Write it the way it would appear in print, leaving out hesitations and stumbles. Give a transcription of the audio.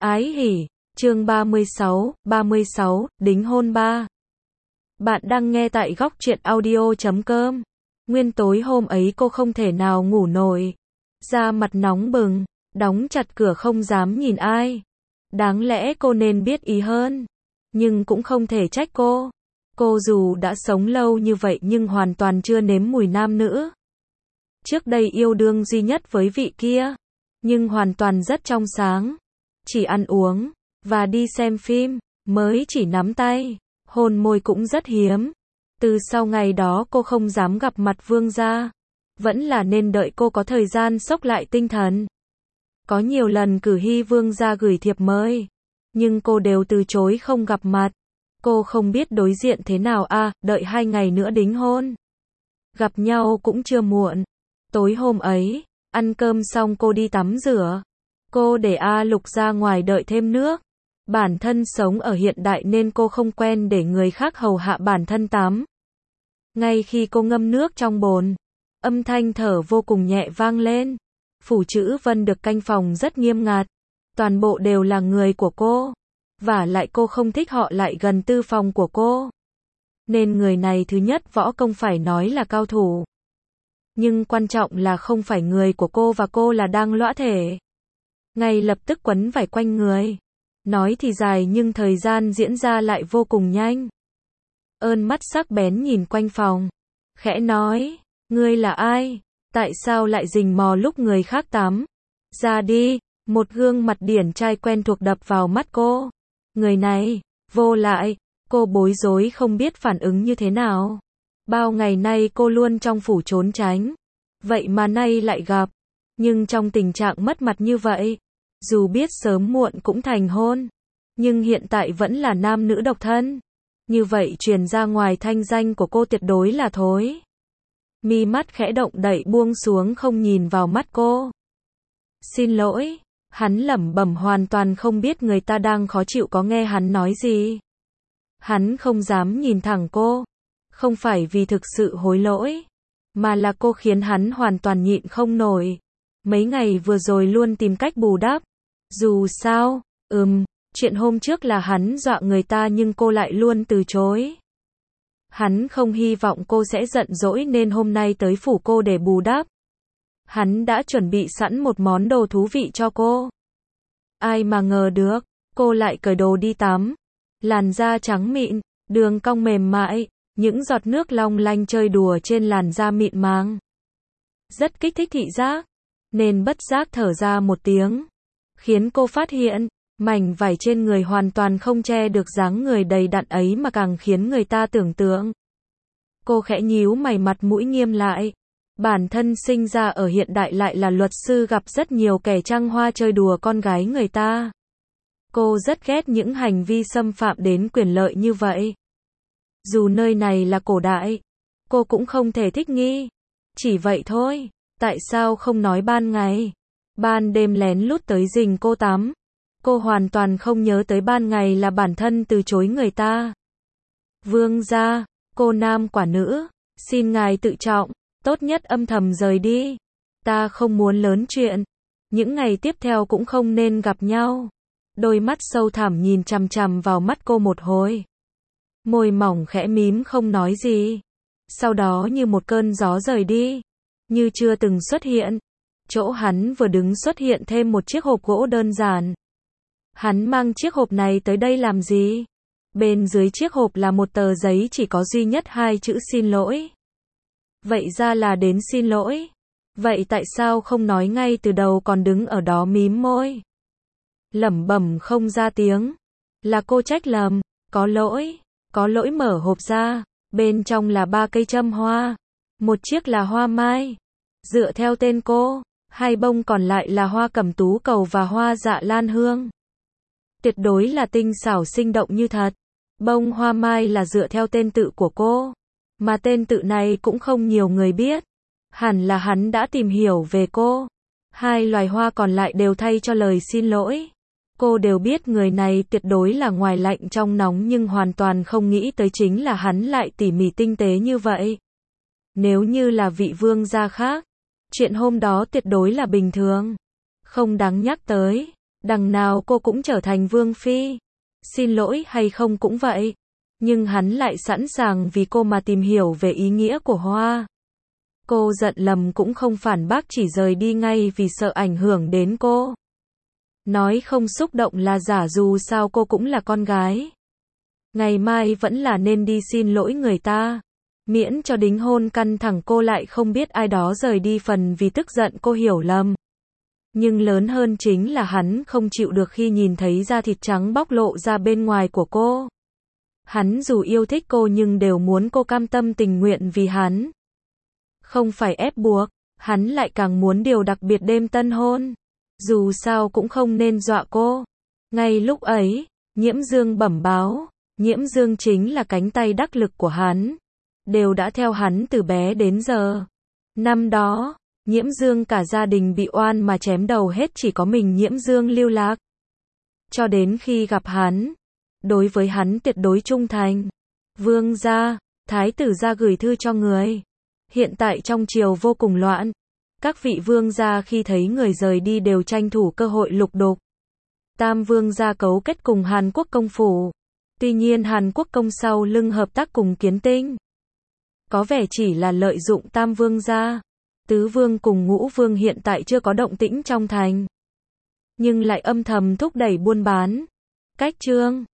Ái hỉ, chương 36, đính hôn 3. Bạn đang nghe tại góc truyện audio.com. Nguyên tối hôm ấy cô không thể nào ngủ nổi. Da mặt nóng bừng, đóng chặt cửa không dám nhìn ai. Đáng lẽ cô nên biết ý hơn. Nhưng cũng không thể trách cô. Cô dù đã sống lâu như vậy nhưng hoàn toàn chưa nếm mùi nam nữ. Trước đây yêu đương duy nhất với vị kia. Nhưng hoàn toàn rất trong sáng. Chỉ ăn uống, và đi xem phim, mới chỉ nắm tay, hôn môi cũng rất hiếm. Từ sau ngày đó cô không dám gặp mặt Vương gia. Vẫn là nên đợi cô có thời gian xốc lại tinh thần. Có nhiều lần cử hy Vương gia gửi thiệp mời, nhưng cô đều từ chối không gặp mặt. Cô không biết đối diện thế nào đợi 2 ngày nữa đính hôn. Gặp nhau cũng chưa muộn. Tối hôm ấy, ăn cơm xong cô đi tắm rửa. Cô để Lục ra ngoài đợi thêm nước. Bản thân sống ở hiện đại nên cô không quen để người khác hầu hạ bản thân tắm. Ngay khi cô ngâm nước trong bồn, âm thanh thở vô cùng nhẹ vang lên. Phủ Chữ Vân được canh phòng rất nghiêm ngặt. Toàn bộ đều là người của cô. Vả lại cô không thích họ lại gần tư phòng của cô. Nên người này thứ nhất võ công phải nói là cao thủ. Nhưng quan trọng là không phải người của cô và cô là đang lõa thể. Ngay lập tức quấn vải quanh người. Nói thì dài nhưng thời gian diễn ra lại vô cùng nhanh. Ơn mắt sắc bén nhìn quanh phòng. Khẽ nói, ngươi là ai? Tại sao lại rình mò lúc người khác tắm? Ra đi, một gương mặt điển trai quen thuộc đập vào mắt cô. Người này, vô lại, cô bối rối không biết phản ứng như thế nào. Bao ngày nay cô luôn trong phủ trốn tránh. Vậy mà nay lại gặp. Nhưng trong tình trạng mất mặt như vậy, dù biết sớm muộn cũng thành hôn, nhưng hiện tại vẫn là nam nữ độc thân. Như vậy truyền ra ngoài thanh danh của cô tuyệt đối là thối. Mi mắt khẽ động đậy buông xuống không nhìn vào mắt cô. Xin lỗi, hắn lẩm bẩm hoàn toàn không biết người ta đang khó chịu có nghe hắn nói gì. Hắn không dám nhìn thẳng cô. Không phải vì thực sự hối lỗi, mà là cô khiến hắn hoàn toàn nhịn không nổi. Mấy ngày vừa rồi luôn tìm cách bù đắp. Dù sao, chuyện hôm trước là hắn dọa người ta nhưng cô lại luôn từ chối. Hắn không hy vọng cô sẽ giận dỗi nên hôm nay tới phủ cô để bù đắp. Hắn đã chuẩn bị sẵn một món đồ thú vị cho cô. Ai mà ngờ được, cô lại cởi đồ đi tắm. Làn da trắng mịn, đường cong mềm mại, những giọt nước long lanh chơi đùa trên làn da mịn màng. Rất kích thích thị giác, nên bất giác thở ra một tiếng. Khiến cô phát hiện, mảnh vải trên người hoàn toàn không che được dáng người đầy đặn ấy mà càng khiến người ta tưởng tượng. Cô khẽ nhíu mày mặt mũi nghiêm lại. Bản thân sinh ra ở hiện đại lại là luật sư gặp rất nhiều kẻ trăng hoa chơi đùa con gái người ta. Cô rất ghét những hành vi xâm phạm đến quyền lợi như vậy. Dù nơi này là cổ đại, cô cũng không thể thích nghi. Chỉ vậy thôi, tại sao không nói ban ngày? Ban đêm lén lút tới rình cô tắm. Cô hoàn toàn không nhớ tới ban ngày là bản thân từ chối người ta. Vương gia, cô nam quả nữ, xin ngài tự trọng, tốt nhất âm thầm rời đi. Ta không muốn lớn chuyện. Những ngày tiếp theo cũng không nên gặp nhau. Đôi mắt sâu thẳm nhìn chằm chằm vào mắt cô một hồi. Môi mỏng khẽ mím không nói gì. Sau đó như một cơn gió rời đi. Như chưa từng xuất hiện. Chỗ hắn vừa đứng xuất hiện thêm một chiếc hộp gỗ đơn giản. Hắn mang chiếc hộp này tới đây làm gì? Bên dưới chiếc hộp là một tờ giấy chỉ có duy nhất 2 chữ xin lỗi. Vậy ra là đến xin lỗi. Vậy tại sao không nói ngay từ đầu còn đứng ở đó mím môi? Lẩm bẩm không ra tiếng. Là cô trách lầm, có lỗi mở hộp ra, bên trong là 3 cây châm hoa. Một chiếc là hoa mai, dựa theo tên cô, 2 bông còn lại là hoa cẩm tú cầu và hoa dạ lan hương. Tuyệt đối là tinh xảo sinh động như thật. Bông hoa mai là dựa theo tên tự của cô, mà tên tự này cũng không nhiều người biết. Hẳn là hắn đã tìm hiểu về cô. 2 loài hoa còn lại đều thay cho lời xin lỗi. Cô đều biết người này tuyệt đối là ngoài lạnh trong nóng nhưng hoàn toàn không nghĩ tới chính là hắn lại tỉ mỉ tinh tế như vậy. Nếu như là vị vương gia khác, chuyện hôm đó tuyệt đối là bình thường. Không đáng nhắc tới. Đằng nào cô cũng trở thành vương phi. Xin lỗi hay không cũng vậy. Nhưng hắn lại sẵn sàng vì cô mà tìm hiểu về ý nghĩa của hoa. Cô giận lầm cũng không phản bác, chỉ rời đi ngay vì sợ ảnh hưởng đến cô. Nói không xúc động là giả, dù sao cô cũng là con gái. Ngày mai vẫn là nên đi xin lỗi người ta. Miễn cho đính hôn căng thẳng cô lại không biết ai đó rời đi, phần vì tức giận cô hiểu lầm. Nhưng lớn hơn chính là hắn không chịu được khi nhìn thấy da thịt trắng bóc lộ ra bên ngoài của cô. Hắn dù yêu thích cô nhưng đều muốn cô cam tâm tình nguyện vì hắn. Không phải ép buộc, hắn lại càng muốn điều đặc biệt đêm tân hôn. Dù sao cũng không nên dọa cô. Ngay lúc ấy, Nhiễm Dương bẩm báo, Nhiễm Dương chính là cánh tay đắc lực của hắn. Đều đã theo hắn từ bé đến giờ. Năm đó, Nhiễm Dương cả gia đình bị oan mà chém đầu hết, chỉ có mình Nhiễm Dương lưu lạc. Cho đến khi gặp hắn, đối với hắn tuyệt đối trung thành. Vương gia, thái tử gia gửi thư cho người. Hiện tại trong triều vô cùng loạn. Các vị vương gia khi thấy người rời đi đều tranh thủ cơ hội lục đục. Tam vương gia cấu kết cùng Hàn Quốc công phủ. Tuy nhiên Hàn Quốc công sau lưng hợp tác cùng Kiến Tinh. Có vẻ chỉ là lợi dụng tam vương gia. Tứ vương cùng ngũ vương hiện tại chưa có động tĩnh trong thành. Nhưng lại âm thầm thúc đẩy buôn bán. Cách trương